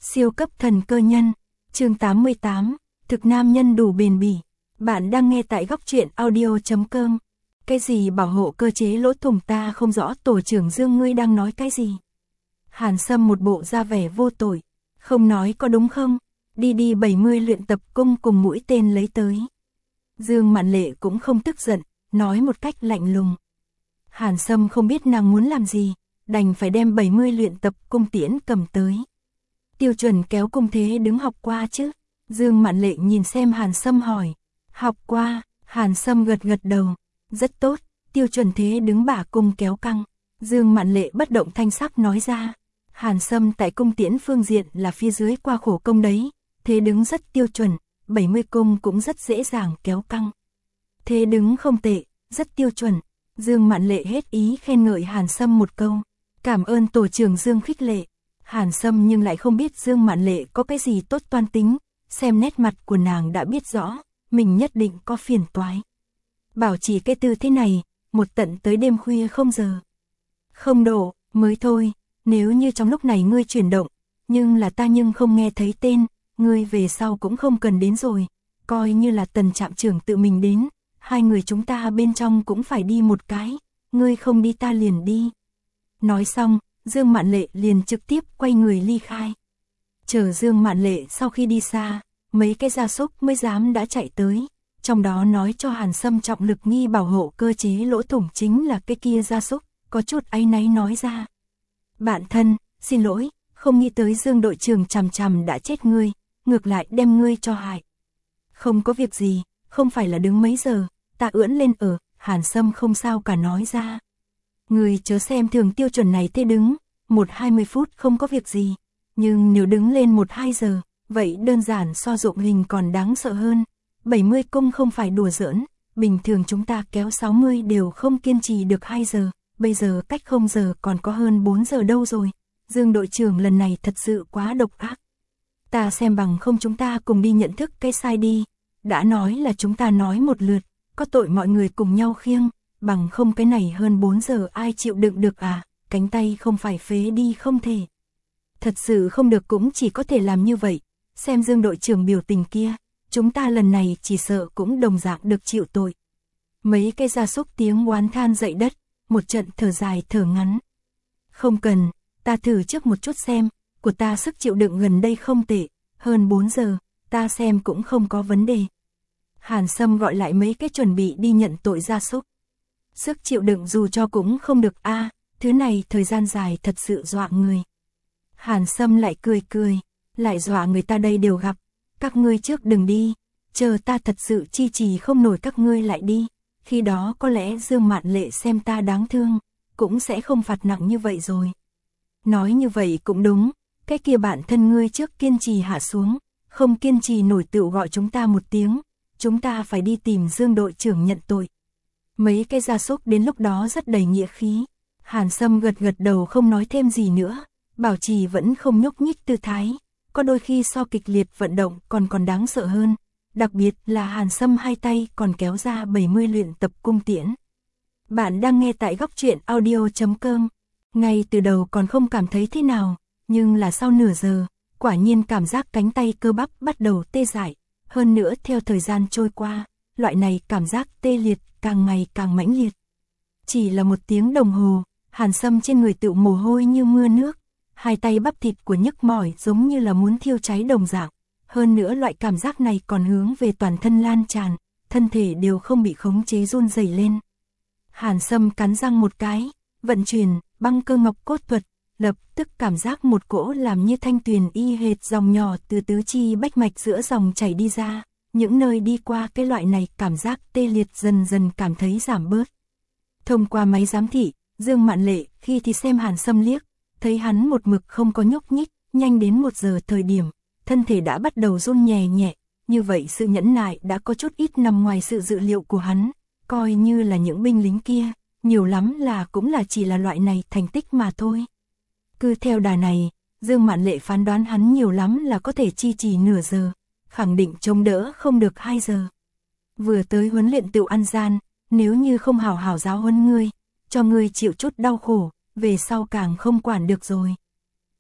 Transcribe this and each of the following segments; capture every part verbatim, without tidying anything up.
Siêu cấp thần cơ nhân, chương tám mươi tám, thực nam nhân đủ bền bỉ. Bạn đang nghe tại góc truyện audio chấm com. Cái gì bảo hộ cơ chế lỗ thủng ta không rõ, tổ trưởng Dương ngươi đang nói cái gì? Hàn Sâm một bộ ra vẻ vô tội, không nói có đúng không? Đi đi bảy mươi luyện tập cung cùng mũi tên lấy tới. Dương Mạn Lệ cũng không tức giận, nói một cách lạnh lùng. Hàn Sâm không biết nàng muốn làm gì, đành phải đem bảy mươi luyện tập cung tiễn cầm tới. Tiêu Chuẩn kéo cung thế đứng học qua chứ? Dương Mạn Lệ nhìn xem Hàn Sâm hỏi. Học qua, Hàn Sâm gật gật đầu. Rất tốt, Tiêu Chuẩn thế đứng bả cung kéo căng. Dương Mạn Lệ bất động thanh sắc nói ra. Hàn Sâm tại cung tiễn phương diện là phía dưới qua khổ công đấy, thế đứng rất tiêu chuẩn, bảy mươi cung cũng rất dễ dàng kéo căng. Thế đứng không tệ, rất tiêu chuẩn. Dương Mạn Lệ hết ý khen ngợi Hàn Sâm một câu. Cảm ơn tổ trưởng Dương khích lệ. Hàn Sâm nhưng lại không biết Dương Mạn Lệ có cái gì tốt toan tính, xem nét mặt của nàng đã biết rõ, mình nhất định có phiền toái. Bảo trì cái tư thế này, một tận tới đêm khuya không giờ. Không độ, mới thôi, nếu như trong lúc này ngươi chuyển động, nhưng là ta nhưng không nghe thấy tên, ngươi về sau cũng không cần đến rồi, coi như là Tần trạm trưởng tự mình đến, hai người chúng ta bên trong cũng phải đi một cái, ngươi không đi ta liền đi. Nói xong, Dương Mạn Lệ liền trực tiếp quay người ly khai. Chờ Dương Mạn Lệ sau khi đi xa, mấy cái gia súc mới dám đã chạy tới, trong đó nói cho Hàn Sâm trọng lực nghi bảo hộ cơ chế lỗ thủng chính là cái kia gia súc, có chút áy náy nói ra. Bạn thân, xin lỗi, không nghĩ tới Dương đội trưởng chằm chằm đã chết ngươi, ngược lại đem ngươi cho hại. Không có việc gì, không phải là đứng mấy giờ, ta ưỡn lên ở, Hàn Sâm không sao cả nói ra. Người chớ xem thường Tiêu Chuẩn này thế đứng, một hai mươi phút không có việc gì, nhưng nếu đứng lên một hai giờ, vậy đơn giản so dụng hình còn đáng sợ hơn. bảy mươi cung không phải đùa giỡn, bình thường chúng ta kéo sáu mươi đều không kiên trì được hai giờ, bây giờ cách không giờ còn có hơn bốn giờ đâu rồi. Dương đội trưởng lần này thật sự quá độc ác. Ta xem bằng không chúng ta cùng đi nhận thức cái sai đi, đã nói là chúng ta nói một lượt, có tội mọi người cùng nhau khiêng, bằng không cái này hơn bốn giờ ai chịu đựng được à, cánh tay không phải phế đi không thể. Thật sự không được cũng chỉ có thể làm như vậy, xem Dương đội trưởng biểu tình kia, chúng ta lần này chỉ sợ cũng đồng dạng được chịu tội. Mấy cái gia súc tiếng oán than dậy đất, một trận thở dài thở ngắn. Không cần, ta thử trước một chút xem, của ta sức chịu đựng gần đây không tệ, hơn bốn giờ, ta xem cũng không có vấn đề. Hàn Sâm gọi lại mấy cái chuẩn bị đi nhận tội gia súc. Sức chịu đựng dù cho cũng không được a, thứ này thời gian dài thật sự dọa người. Hàn Sâm lại cười cười, lại dọa người ta đây đều gặp, các ngươi trước đừng đi, chờ ta thật sự chi trì không nổi các ngươi lại đi, khi đó có lẽ Dương Mạn Lệ xem ta đáng thương, cũng sẽ không phạt nặng như vậy rồi. Nói như vậy cũng đúng, cái kia bạn thân ngươi trước kiên trì hạ xuống, không kiên trì nổi tựu gọi chúng ta một tiếng, chúng ta phải đi tìm Dương đội trưởng nhận tội. Mấy cái gia súc đến lúc đó rất đầy nghĩa khí, Hàn Sâm gật gật đầu không nói thêm gì nữa, bảo trì vẫn không nhúc nhích tư thái, có đôi khi so kịch liệt vận động còn còn đáng sợ hơn, đặc biệt là Hàn Sâm hai tay còn kéo ra bảy mươi luyện tập cung tiễn. Bạn đang nghe tại góc truyện audio chấm com, ngay từ đầu còn không cảm thấy thế nào, nhưng là sau nửa giờ, quả nhiên cảm giác cánh tay cơ bắp bắt đầu tê dại, hơn nữa theo thời gian trôi qua, loại này cảm giác tê liệt càng ngày càng mãnh liệt. Chỉ là một tiếng đồng hồ, Hàn Sâm trên người tựu mồ hôi như mưa nước, hai tay bắp thịt của nhức mỏi giống như là muốn thiêu cháy đồng dạng, hơn nữa loại cảm giác này còn hướng về toàn thân lan tràn, thân thể đều không bị khống chế run rẩy lên. Hàn Sâm cắn răng một cái, vận chuyển băng cơ ngọc cốt thuật, lập tức cảm giác một cỗ làm như thanh tuyền y hệt dòng nhỏ từ tứ chi bách mạch giữa dòng chảy đi ra, những nơi đi qua cái loại này cảm giác tê liệt dần dần cảm thấy giảm bớt. Thông qua máy giám thị, Dương Mạn Lệ khi thì xem Hàn Sâm liếc, thấy hắn một mực không có nhúc nhích, nhanh đến một giờ thời điểm, thân thể đã bắt đầu run nhẹ nhẹ, như vậy sự nhẫn nại đã có chút ít nằm ngoài sự dự liệu của hắn, coi như là những binh lính kia, nhiều lắm là cũng là chỉ là loại này thành tích mà thôi. Cứ theo đà này, Dương Mạn Lệ phán đoán hắn nhiều lắm là có thể chi trì nửa giờ, khẳng định chống đỡ không được hai giờ. Vừa tới huấn luyện tựu ăn gian, nếu như không hảo hảo giáo huấn ngươi, cho ngươi chịu chút đau khổ, về sau càng không quản được rồi.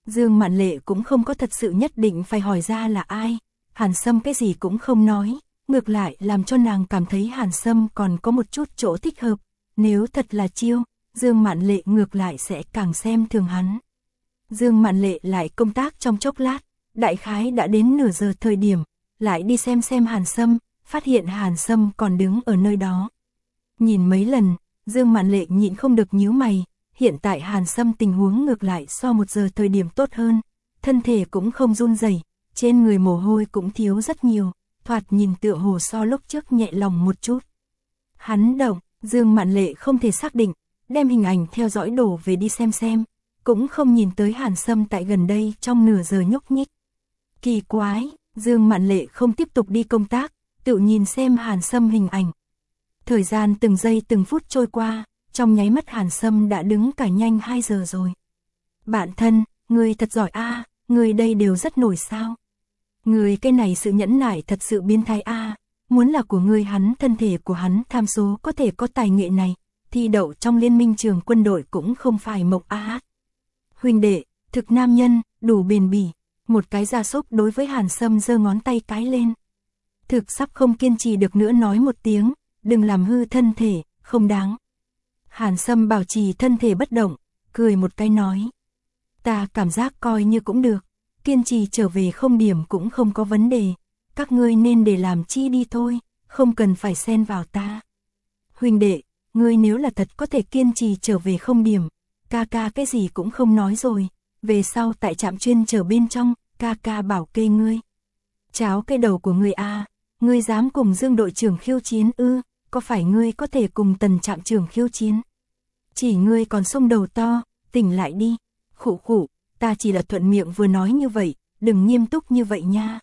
Dương Mạn Lệ cũng không có thật sự nhất định phải hỏi ra là ai, Hàn Sâm cái gì cũng không nói, ngược lại làm cho nàng cảm thấy Hàn Sâm còn có một chút chỗ thích hợp, nếu thật là chiêu, Dương Mạn Lệ ngược lại sẽ càng xem thường hắn. Dương Mạn Lệ lại công tác trong chốc lát, đại khái đã đến nửa giờ thời điểm, lại đi xem xem Hàn Sâm, phát hiện Hàn Sâm còn đứng ở nơi đó. Nhìn mấy lần, Dương Mạn Lệ nhịn không được nhíu mày, hiện tại Hàn Sâm tình huống ngược lại so một giờ thời điểm tốt hơn, thân thể cũng không run rẩy, trên người mồ hôi cũng thiếu rất nhiều, thoạt nhìn tựa hồ so lúc trước nhẹ lòng một chút. Hắn động, Dương Mạn Lệ không thể xác định, đem hình ảnh theo dõi đổ về đi xem xem, cũng không nhìn tới Hàn Sâm tại gần đây trong nửa giờ nhúc nhích. Kỳ quái, Dương Mạn Lệ không tiếp tục đi công tác, tự nhìn xem Hàn Sâm hình ảnh. Thời gian từng giây từng phút trôi qua, trong nháy mắt Hàn Sâm đã đứng cả nhanh hai giờ rồi. Bạn thân, người thật giỏi a, à, người đây đều rất nổi sao. Người cái này sự nhẫn nại thật sự biến thái a, à, muốn là của người hắn thân thể của hắn tham số có thể có tài nghệ này, thi đậu trong liên minh trường quân đội cũng không phải mộc a. À. Huynh đệ, thực nam nhân, đủ bền bỉ, một cái gia súc đối với Hàn Sâm giơ ngón tay cái lên. Thực sắp không kiên trì được nữa nói một tiếng, đừng làm hư thân thể, không đáng. Hàn Sâm bảo trì thân thể bất động, cười một cái nói. Ta cảm giác coi như cũng được, kiên trì trở về không điểm cũng không có vấn đề, các ngươi nên để làm chi đi thôi, không cần phải xen vào ta. Huynh đệ, ngươi nếu là thật có thể kiên trì trở về không điểm, ca ca cái gì cũng không nói rồi, về sau tại trạm chuyên trở bên trong, ca ca bảo kê ngươi. Cháo cái đầu của ngươi a, ngươi dám cùng Dương đội trưởng khiêu chiến ư, có phải ngươi có thể cùng Tần trạm trưởng khiêu chiến? Chỉ ngươi còn sông đầu to, tỉnh lại đi. Khụ khụ, ta chỉ là thuận miệng vừa nói như vậy, đừng nghiêm túc như vậy nha.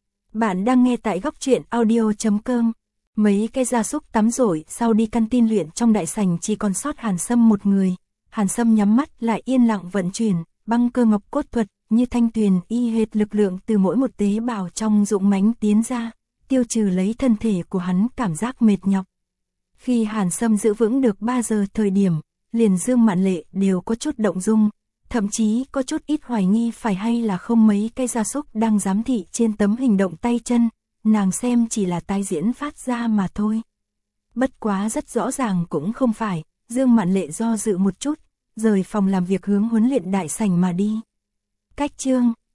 Bạn đang nghe tại góc truyện audio chấm com. Mấy cái gia súc tắm rổi sau đi căn tin luyện trong đại sảnh chỉ còn sót Hàn Sâm một người. Hàn Sâm nhắm mắt lại yên lặng vận chuyển, băng cơ ngọc cốt thuật, như thanh tuyền y hệt lực lượng từ mỗi một tế bào trong dũng mãnh tiến ra, tiêu trừ lấy thân thể của hắn cảm giác mệt nhọc. Khi Hàn Sâm giữ vững được ba giờ thời điểm, liền Dương Mạn Lệ đều có chút động dung, thậm chí có chút ít hoài nghi phải hay là không mấy cây gia súc đang giám thị trên tấm hình động tay chân, nàng xem chỉ là tái diễn phát ra mà thôi. Bất quá rất rõ ràng cũng không phải, Dương Mạn Lệ do dự một chút, rời phòng làm việc hướng huấn luyện đại sảnh mà đi. Cách chương